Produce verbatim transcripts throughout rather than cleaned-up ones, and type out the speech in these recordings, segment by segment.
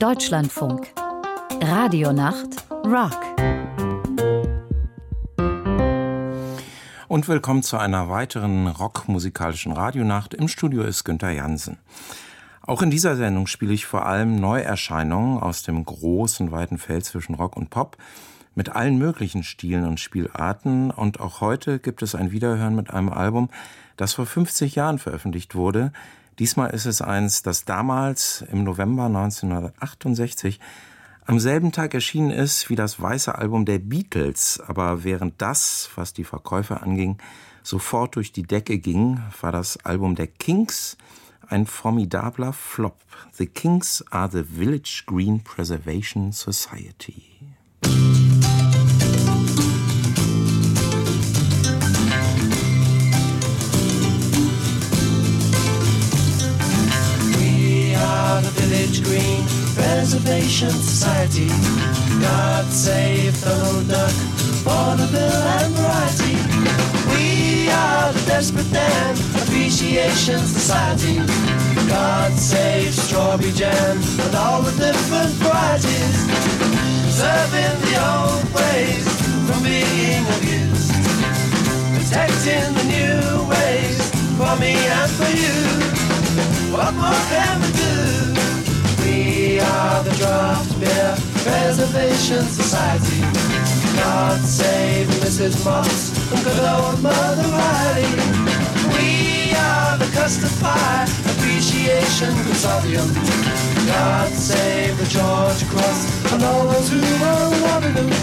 Deutschlandfunk. Radionacht Rock. Und willkommen zu einer weiteren rockmusikalischen Radionacht. Im Studio ist Günther Jansen. Auch in dieser Sendung spiele ich vor allem Neuerscheinungen aus dem großen, weiten Feld zwischen Rock und Pop mit allen möglichen Stilen und Spielarten. Und auch heute gibt es ein Wiederhören mit einem Album, das vor fünfzig Jahren veröffentlicht wurde. Diesmal ist es eins, das damals im November neunzehnhundertachtundsechzig am selben Tag erschienen ist wie das weiße Album der Beatles. Aber während das, was die Verkäufe anging, sofort durch die Decke ging, war das Album der Kinks ein formidabler Flop. The Kinks are the Village Green Preservation Society. The Village Green Preservation Society. God save Donald Duck, vaudeville and variety. We are the Desperate Dan Appreciation Society. God save strawberry jam and all the different varieties. Serving the old ways from being abused. Protecting the new ways for me and for you. What more can we do? We are the Draft Beer Preservation Society. God save Missus Moss and good old Mother Riley. We are the Custard Pie Appreciation Consortium. God save the George Cross and all those who are loving them.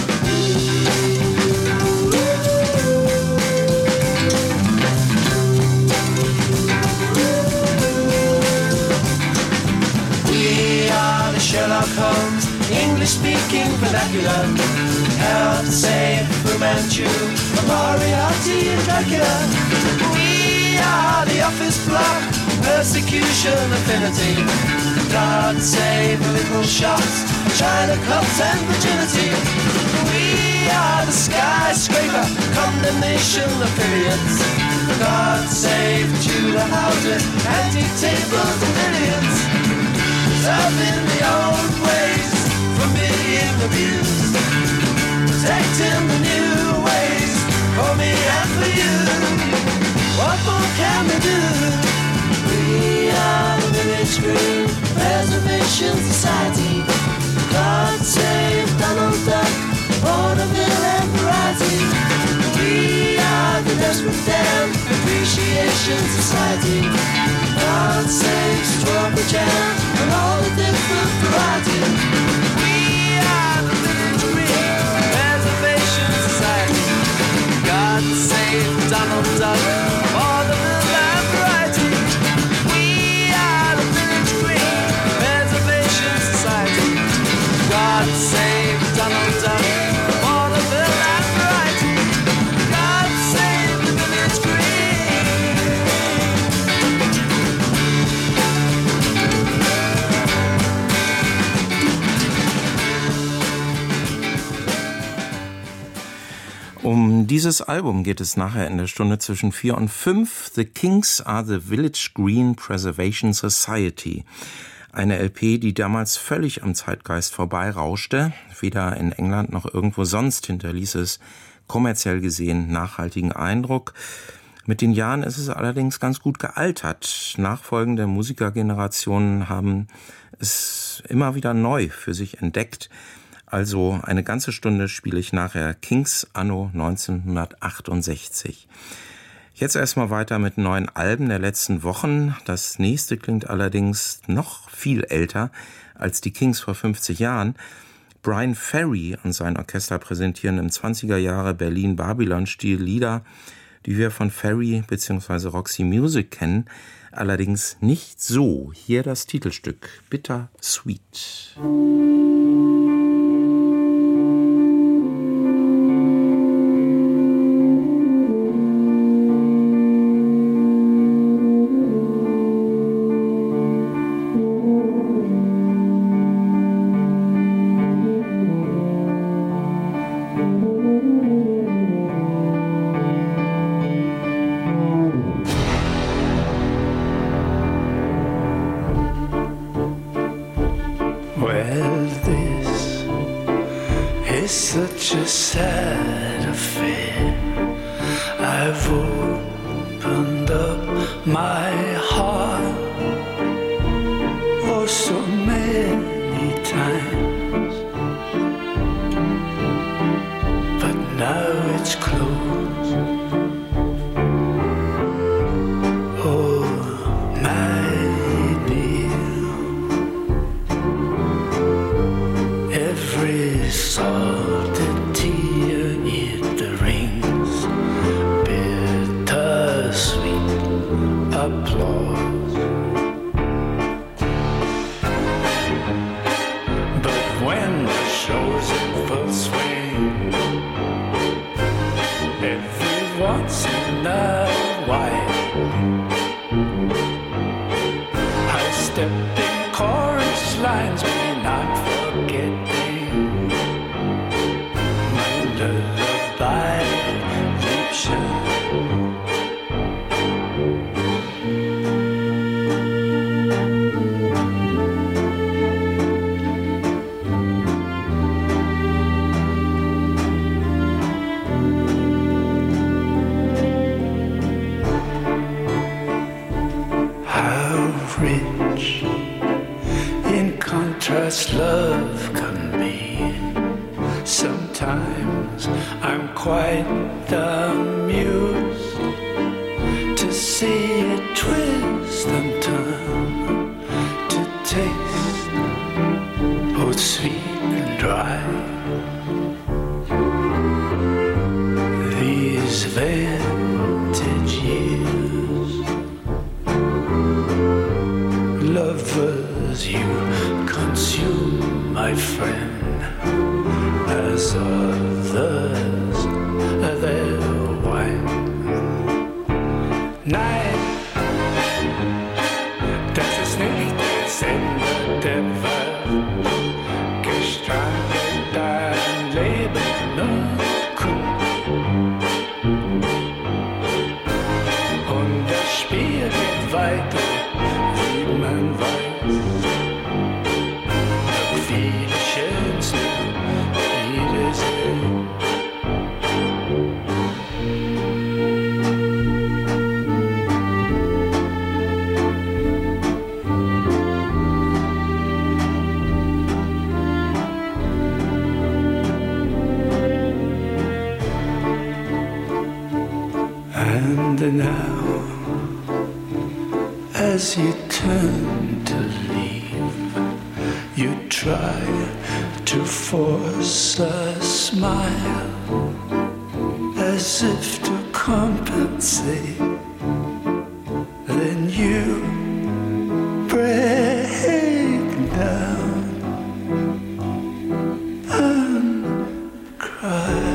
Sherlock Holmes, English-speaking vernacular. Help save Fu Manchu, Moriarty and Dracula. We are the office block, persecution affinity. God save little shops, China cups and virginity. We are the skyscraper, condemnation affiliates. God save Tudor houses, antique tables and billiards. Serving the old ways from being abused. Protecting the new ways for me and for you. What more can we do? We are the Village Green Preservation Society. God save Donald Duck, vaudeville and variety. We are the Desperate Dan Appreciation Society. God save strawberry jam and all the different varieties. We are the Village Green Preservation Society. God save Donald Duck, vaudeville and variety. We are the Village Green Preservation Society. God save Donald Duck, vaudeville and variety. God save the Village Green. Um dieses Album geht es nachher in der Stunde zwischen vier und fünf. The Kinks are the Village Green Preservation Society. Eine L P, die damals völlig am Zeitgeist vorbeirauschte. Weder in England noch irgendwo sonst hinterließ es kommerziell gesehen nachhaltigen Eindruck. Mit den Jahren ist es allerdings ganz gut gealtert. Nachfolgende Musikergenerationen haben es immer wieder neu für sich entdeckt. Also eine ganze Stunde spiele ich nachher Kinks anno neunzehnhundertachtundsechzig. Jetzt erstmal weiter mit neuen Alben der letzten Wochen. Das nächste klingt allerdings noch viel älter als die Kinks vor fünfzig Jahren. Bryan Ferry und sein Orchester präsentieren im zwanziger Jahre Berlin-Babylon-Stil Lieder, die wir von Ferry bzw. Roxy Music kennen, allerdings nicht so. Hier das Titelstück Bitter Sweet. Well, this is such a sad affair. I've opened up my heart oh so many times, but now it's closed. Oh, my dear, every salted tear it rings bittersweet applause. But when the show's in full swing, every once in a while I step in chorus lines, me not forgetting my lullaby Liebchen. Rich in contrast love can be. Sometimes I'm quite amused to see it twist and turn, to taste both sweet and dry. These vintage years, lovers, you consume, my friend, as others their wine. Nein, das ist nicht der Sender der Welt, gestrandet dein Leben und Kuh. Und das Spiel geht weiter, man weiß, noch viele schönste Wiedersehen. And now, as you turn to leave, you try to force a smile, as if to compensate. Then you break down and cry.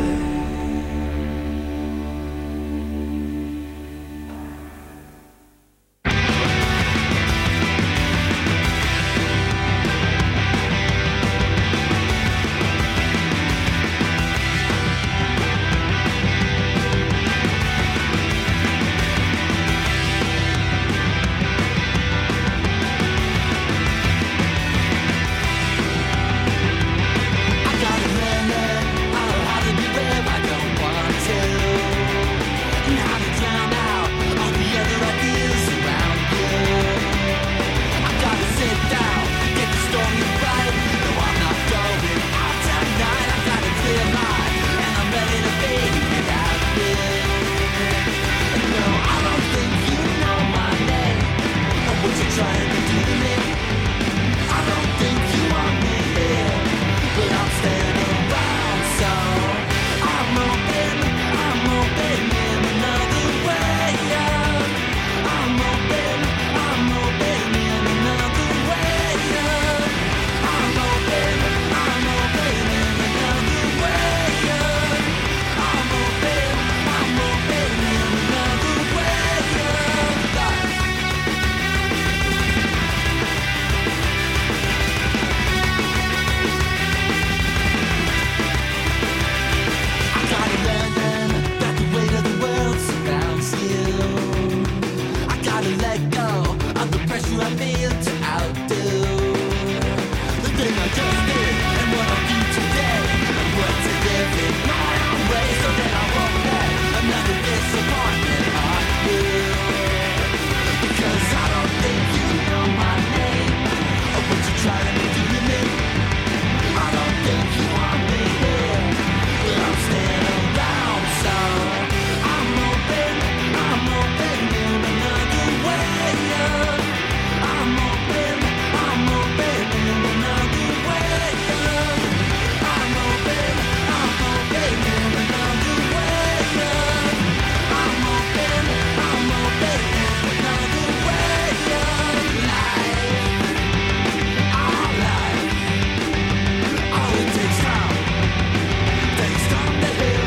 I just did and what I do today. I'm going to live in my own way so that I won't let another disappointment on you. Because I don't think you know my name, or would you try to make it with me? I don't think you want me here, but I'm staying around, so I'm open, I'm open in another way. I'm open, I'm open in another way. I'm open, I'm open in another way. I'm open, I'm open in another way. Life, our life, oh, it takes time, takes time to heal.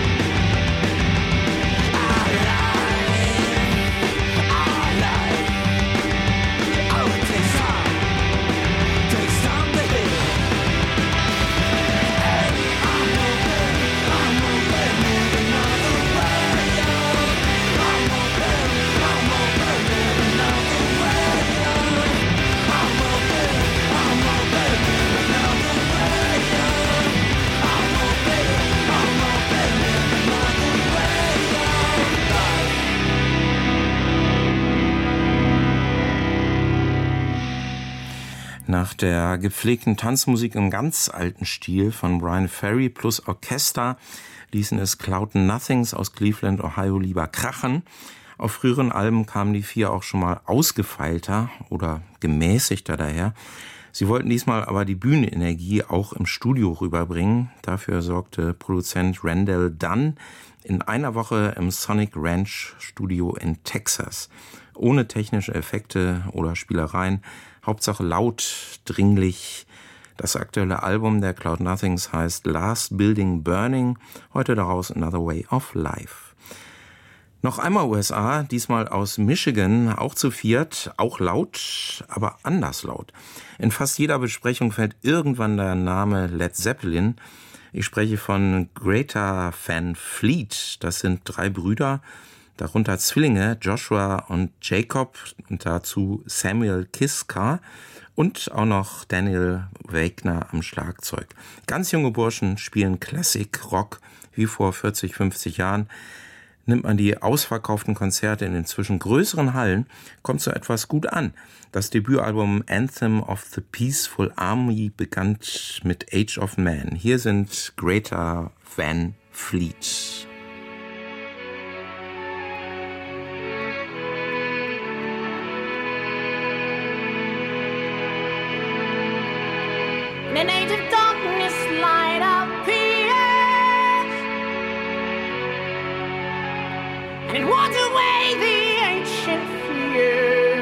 Our life, our life, oh, it takes time, takes time to heal. Hey, I'm open, I'm open in another way. I'm open, I'm open in another way. I'm open, I'm open in another way. I'm open, I'm open in another way. Nach der gepflegten Tanzmusik im ganz alten Stil von Bryan Ferry plus Orchester ließen es Cloud Nothings aus Cleveland, Ohio lieber krachen. Auf früheren Alben kamen die vier auch schon mal ausgefeilter oder gemäßigter daher. Sie wollten diesmal aber die Bühnenenergie auch im Studio rüberbringen. Dafür sorgte Produzent Randall Dunn in einer Woche im Sonic Ranch Studio in Texas. Ohne technische Effekte oder Spielereien, Hauptsache laut, dringlich. Das aktuelle Album der Cloud Nothings heißt Last Building Burning, heute daraus Another Way of Life. Noch einmal U S A, diesmal aus Michigan, auch zu viert, auch laut, aber anders laut. In fast jeder Besprechung fällt irgendwann der Name Led Zeppelin. Ich spreche von Greta Van Fleet. Das sind drei Brüder, darunter Zwillinge Joshua und Jacob und dazu Samuel Kiska und auch noch Daniel Wagner am Schlagzeug. Ganz junge Burschen spielen Classic Rock wie vor vierzig, fünfzig Jahren. Nimmt man die ausverkauften Konzerte in inzwischen größeren Hallen, kommt so etwas gut an. Das Debütalbum Anthem of the Peaceful Army begann mit Age of Man. Hier sind Greta Van Fleet. In an age of darkness, light appears, and it wants away the ancient fears.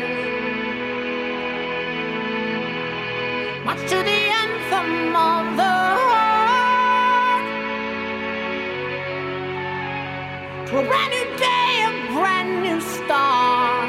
Much to the anthem of the heart, to a brand new day, a brand new start.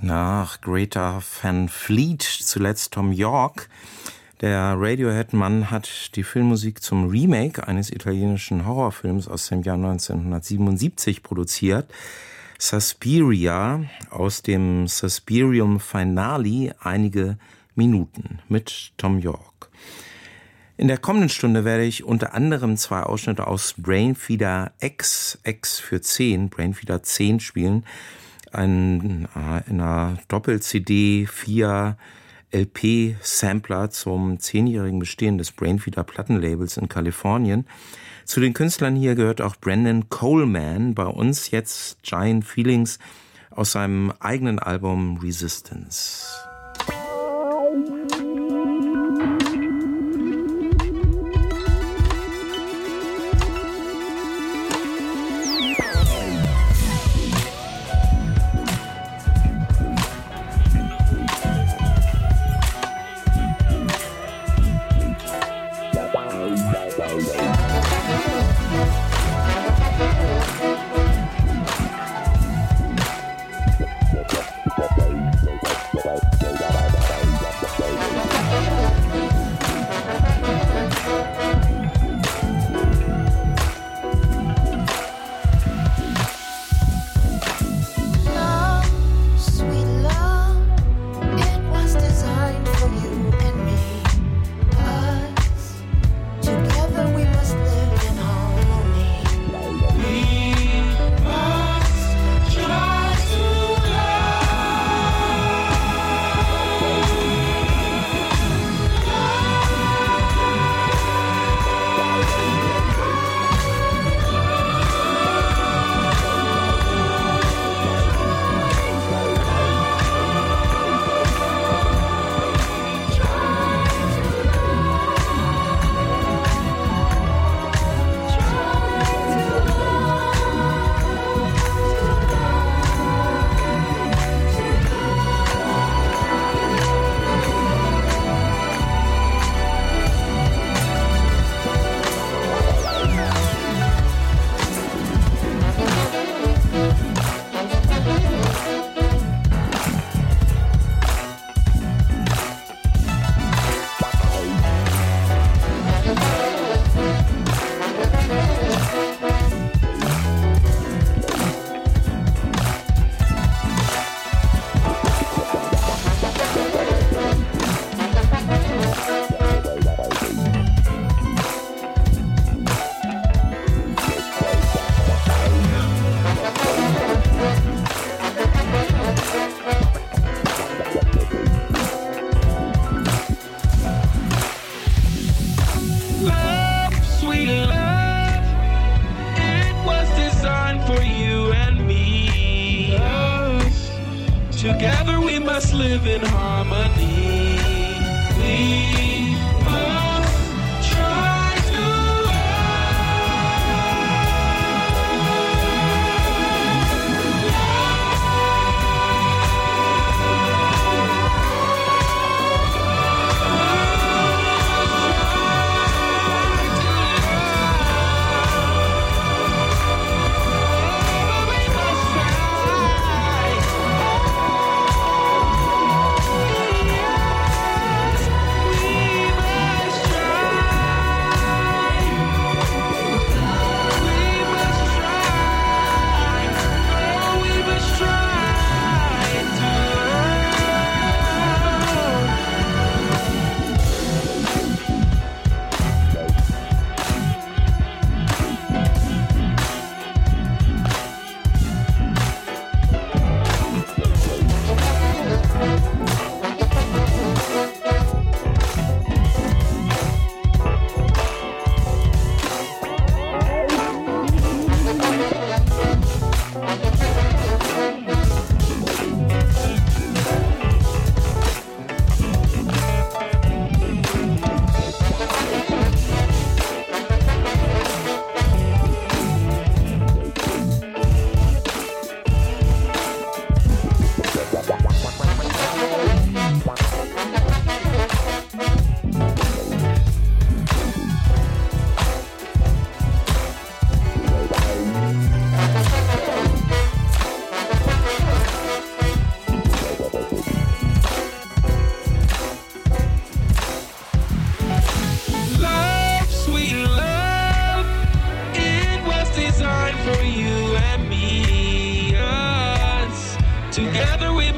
Nach Greta Van Fleet, zuletzt Thom Yorke. Der Radiohead-Mann hat die Filmmusik zum Remake eines italienischen Horrorfilms aus dem Jahr neunzehnhundertsiebenundsiebzig produziert. Suspiria, aus dem Suspirium Finale, einige Minuten mit Thom Yorke. In der kommenden Stunde werde ich unter anderem zwei Ausschnitte aus Brainfeeder X, X für zehn, Brainfeeder zehn spielen. Ein, äh, in einer Doppel-C D, vier L P-Sampler zum zehnjährigen Bestehen des Brainfeeder Plattenlabels in Kalifornien. Zu den Künstlern hier gehört auch Brandon Coleman, bei uns jetzt Giant Feelings aus seinem eigenen Album Resistance. Together we must live in harmony. We must try to we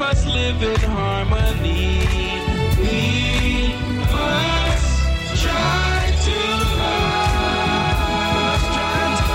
must live in harmony. We must try to love, try to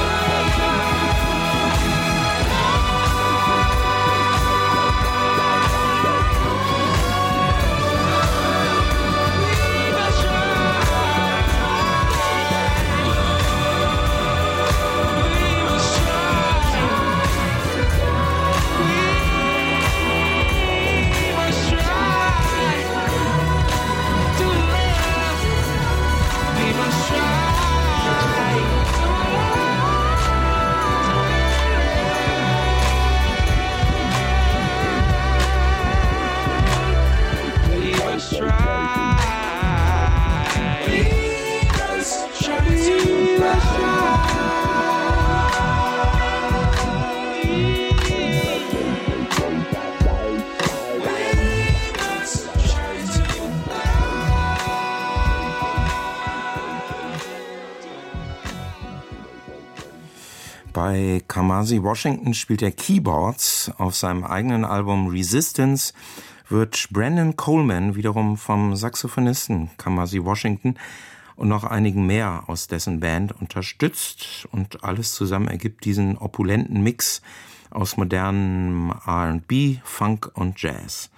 Bei Kamasi Washington spielt er Keyboards. Auf seinem eigenen Album Resistance wird Brandon Coleman wiederum vom Saxophonisten Kamasi Washington und noch einigen mehr aus dessen Band unterstützt. Und alles zusammen ergibt diesen opulenten Mix aus modernem R and B, Funk und Jazz.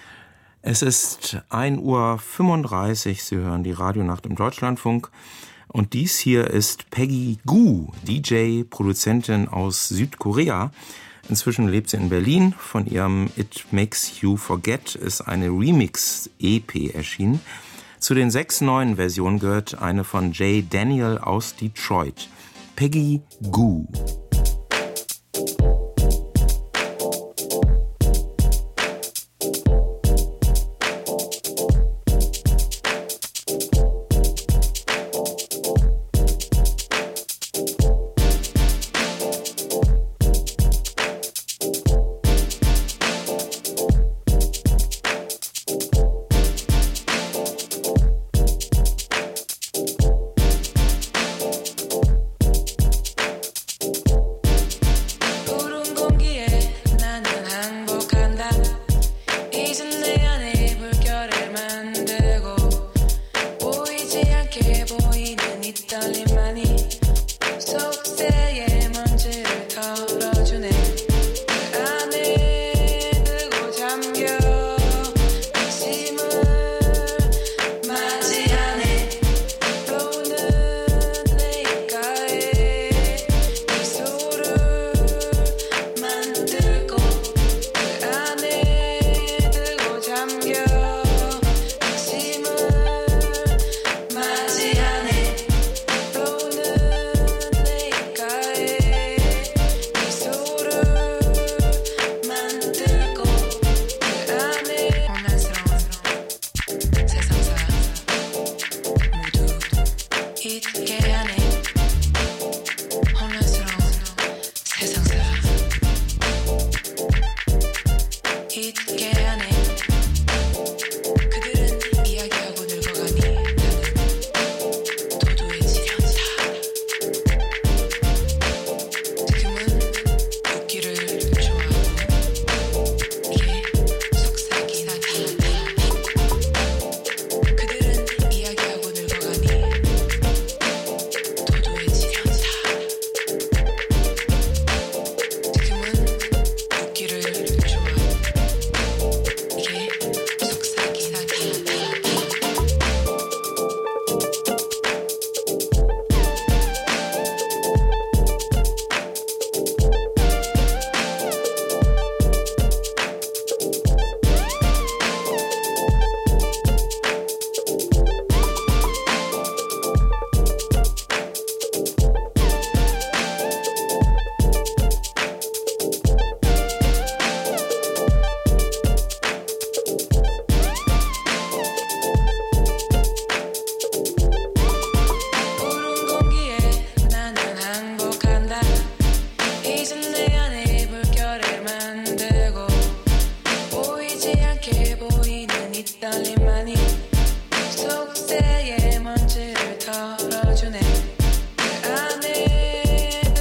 Es ist ein Uhr fünfunddreißig, Sie hören die Radionacht im Deutschlandfunk. Und dies hier ist Peggy Gou, D J, Produzentin aus Südkorea. Inzwischen lebt sie in Berlin. Von ihrem It Makes You Forget ist eine Remix-E P erschienen. Zu den sechs neuen Versionen gehört eine von Jay Daniel aus Detroit. Peggy Gou.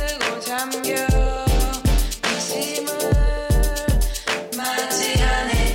잠겨 가슴을 맞이하네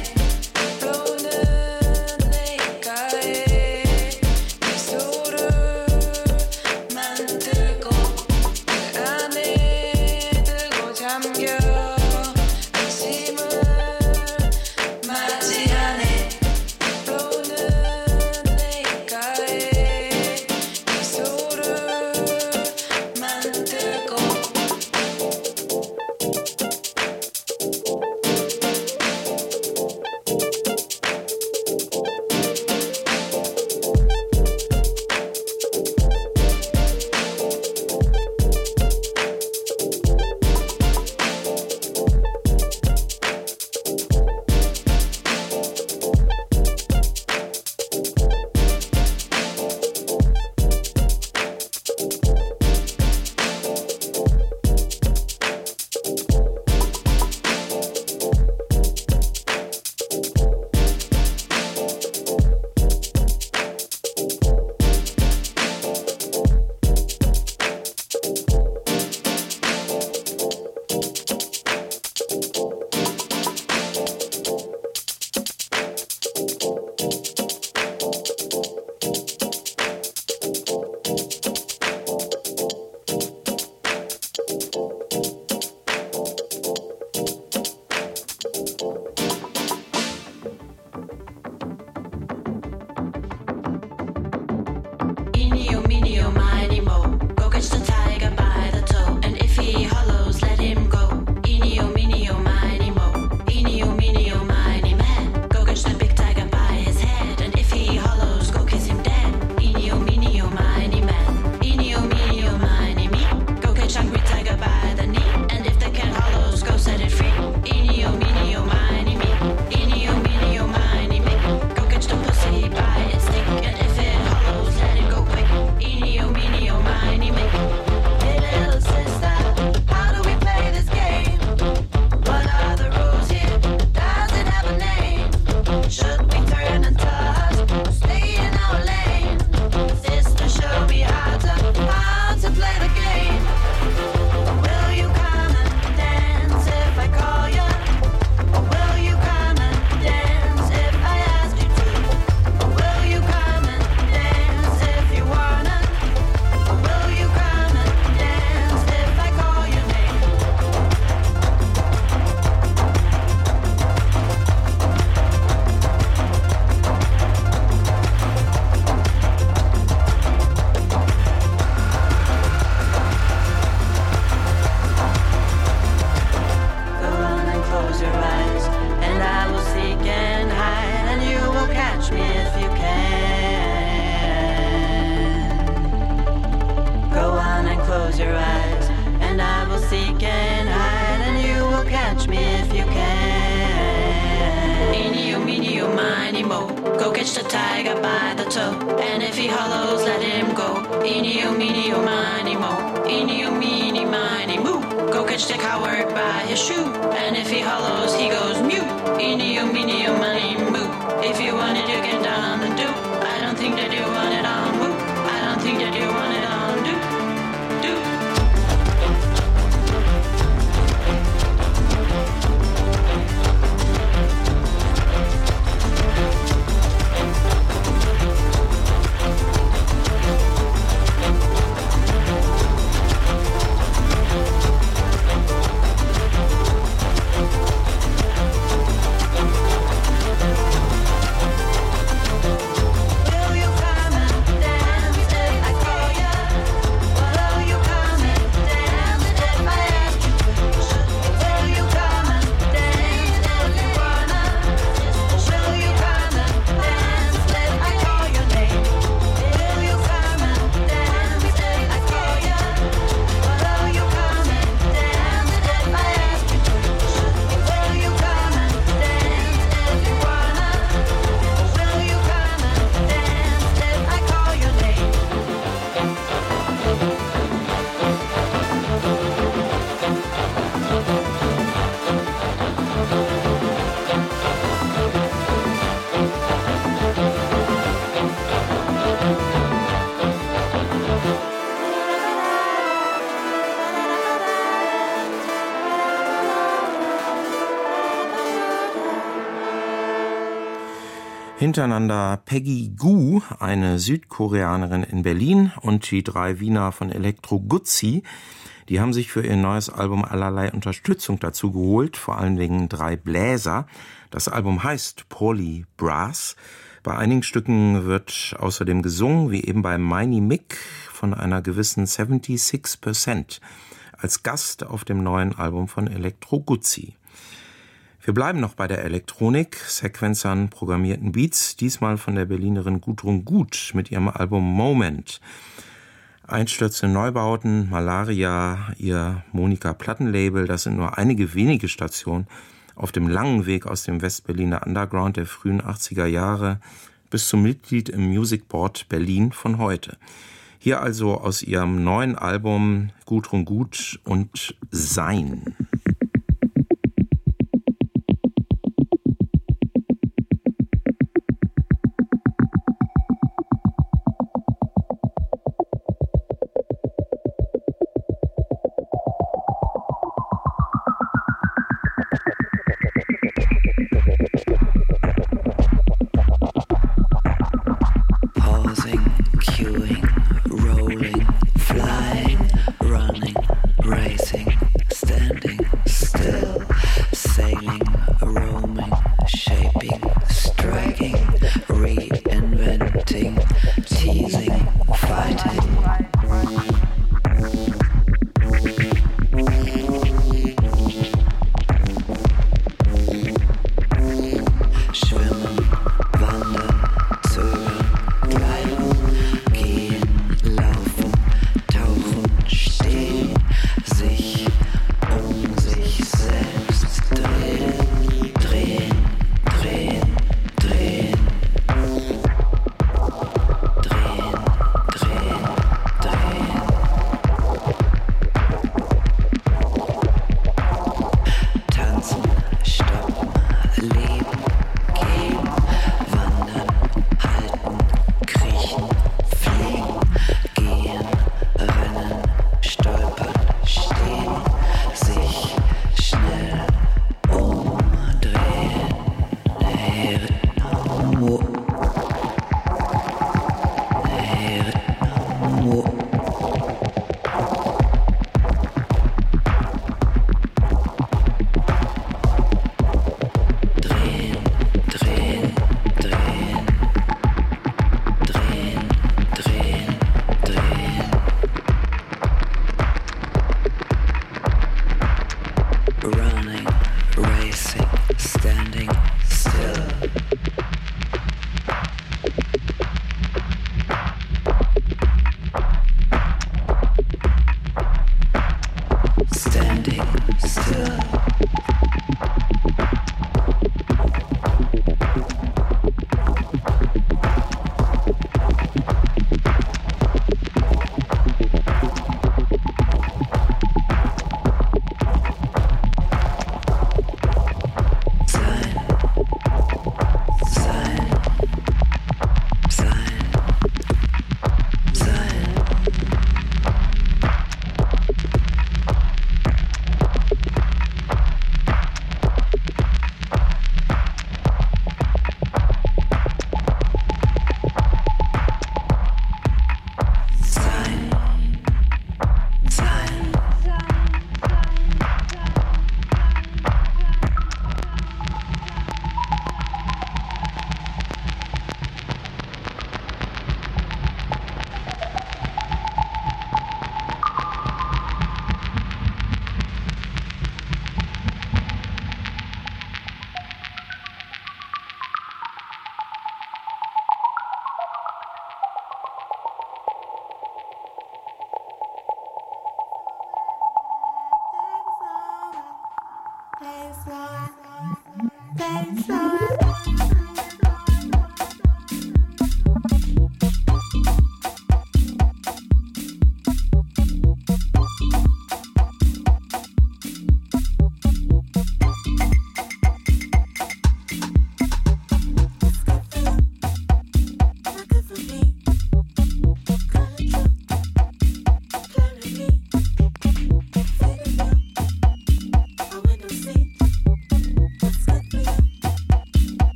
Hintereinander Peggy Gou, eine Südkoreanerin in Berlin, und die drei Wiener von Elektro Guzzi, Die haben sich für ihr neues Album allerlei Unterstützung dazu geholt, vor allen Dingen drei Bläser. Das Album heißt Paulie Brass. Bei einigen Stücken wird außerdem gesungen, wie eben bei Miney Mick von einer gewissen sechsundsiebzig Prozent als Gast auf dem neuen Album von Elektro Guzzi. Wir bleiben noch bei der Elektronik, Sequenzern, programmierten Beats, diesmal von der Berlinerin Gudrun Gut mit ihrem Album Moment. Einstürze, Neubauten, Malaria, ihr Monika-Plattenlabel, das sind nur einige wenige Stationen auf dem langen Weg aus dem Westberliner Underground der frühen achtziger Jahre bis zum Mitglied im Music Board Berlin von heute. Hier also aus ihrem neuen Album Gudrun Gut und Sein.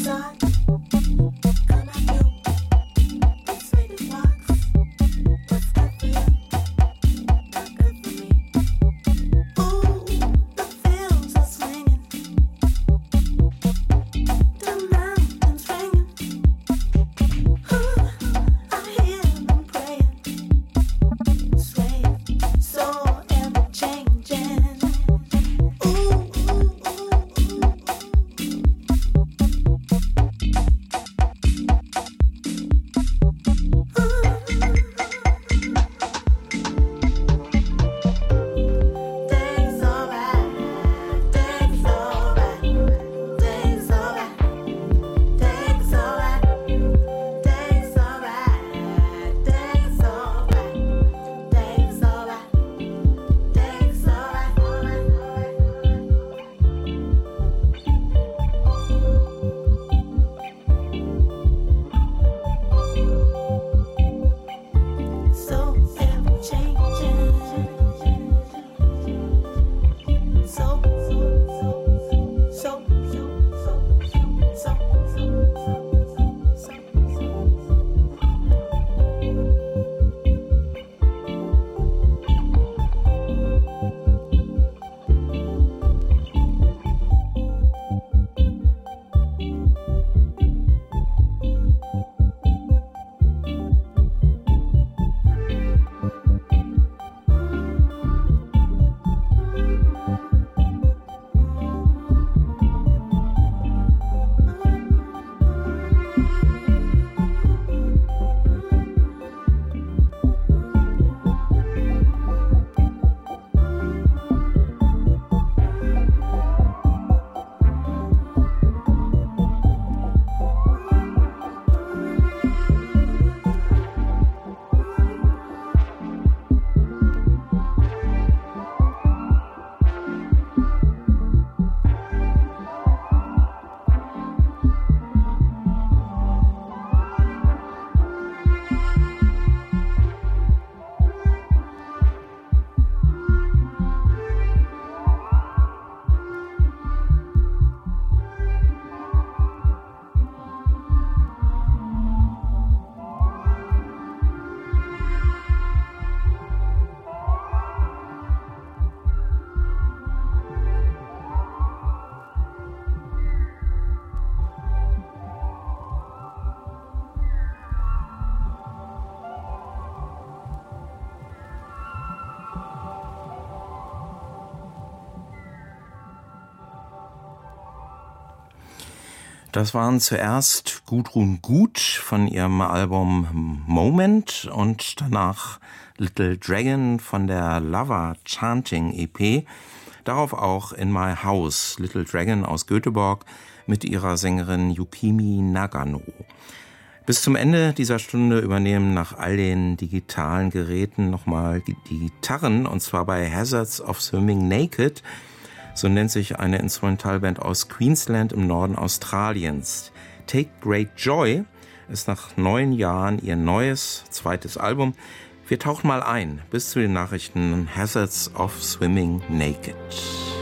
Das waren zuerst Gudrun Gut von ihrem Album Moment und danach Little Dragon von der Lover Chanting E P. Darauf auch In My House, Little Dragon aus Göteborg mit ihrer Sängerin Yukimi Nagano. Bis zum Ende dieser Stunde übernehmen nach all den digitalen Geräten nochmal die Gitarren, und zwar bei Hazards of Swimming Naked. So nennt sich eine Instrumentalband aus Queensland im Norden Australiens. Take Great Joy ist nach neun Jahren ihr neues, zweites Album. Wir tauchen mal ein bis zu den Nachrichten Hazards of Swimming Naked.